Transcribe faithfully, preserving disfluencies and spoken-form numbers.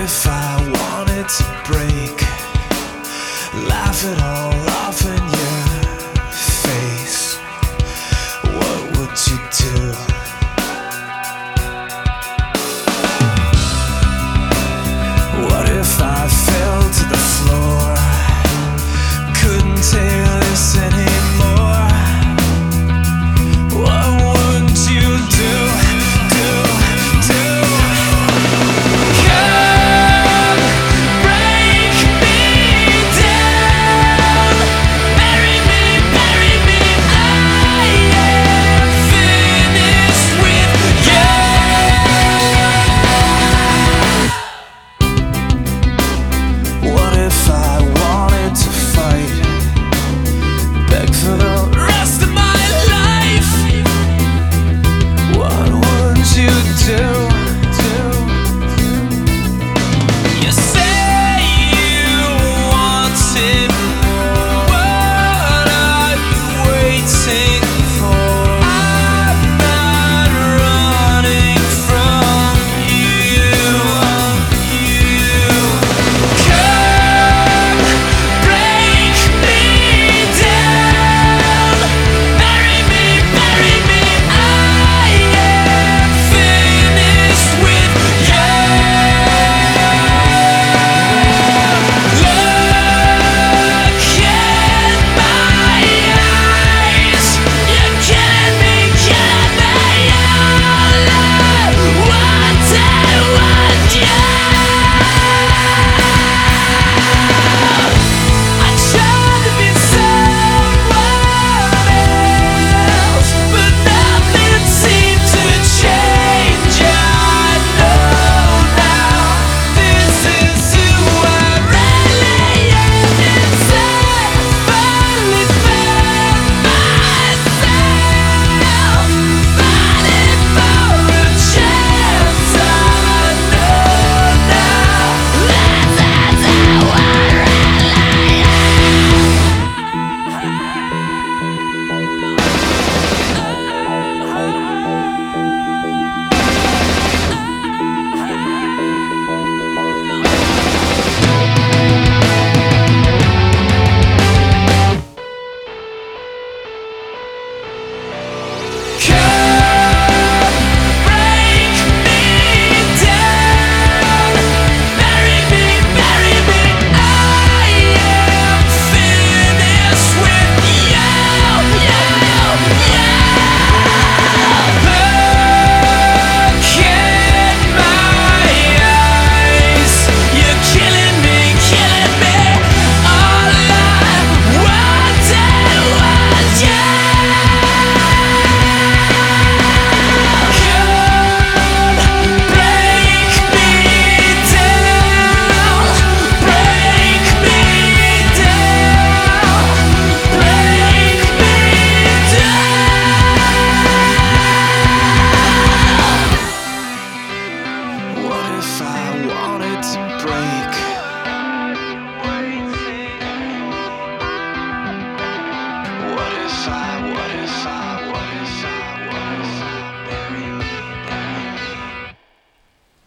if I wanted to break? Laugh it all off in your face. What would you do? What if I fell to the floor? Couldn't take this anymore. What would you do? Do, do? Come break me down, bury me, bury me. I am finished with you. What if I wanted to fight? Beg for the rest of my life. What would you do? Do? You say you wanted more. What are you waiting for? I'm not running from you. You come break me down, bury me, bury me. I am finished with you. Look in my eyes. You're killing me, killing me. All I wanted was you. I tried to be someone else, but nothing seemed to change. I know now this is who I really am inside. Finally found myself, fighting for a chance. I know now this is who I really Come break me down, bury me, bury me. I am finished with you, you, you. Look in my eyes. You're killing me, killing me. All I wanted was you. Come break me down, break me down, break me down. What if I wanted to break?